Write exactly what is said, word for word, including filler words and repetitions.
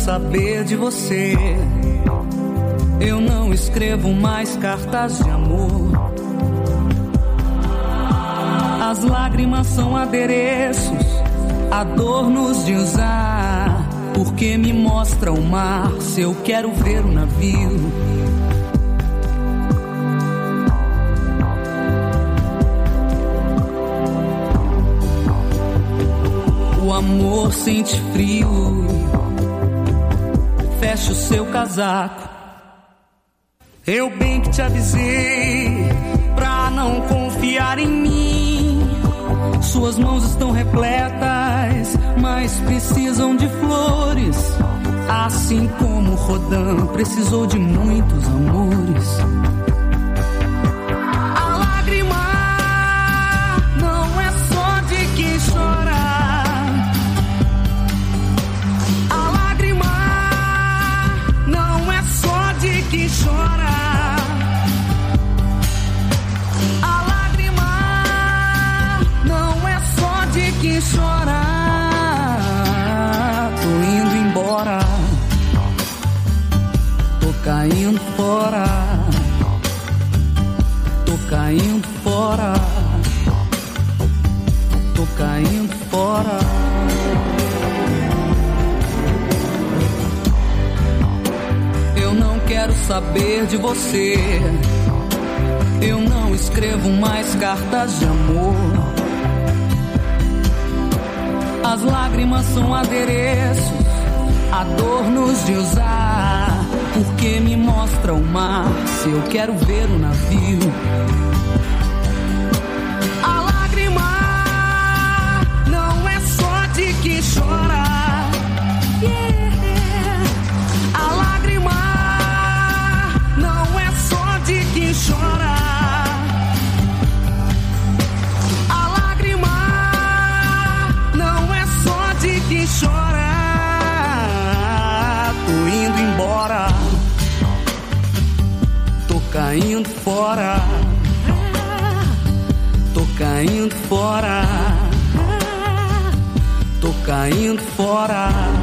saber de você. Eu não escrevo mais cartas de amor. As lágrimas são adereços, adornos de usar. Porque me mostra o mar se eu quero ver o navio. O amor sente frio, fecha o seu casaco. Eu bem que te avisei pra não confiar em mim. Suas mãos estão repletas, mas precisam de flores. Assim como Rodin precisou de muitos amores. A lágrima não é só de quem chora. A lágrima não é só de quem chora. Que chora, tô indo embora, tô caindo fora, tô caindo fora, tô caindo fora. Eu não quero saber de você, eu não escrevo mais cartas de amor. As lágrimas são adereços, adornos de usar. Porque me mostra o mar se eu quero ver o navio. A lágrima não é só de quem chora. Yeah. A lágrima não é só de quem chora. Que chora, tô indo embora, tô caindo fora, tô caindo fora, tô caindo fora.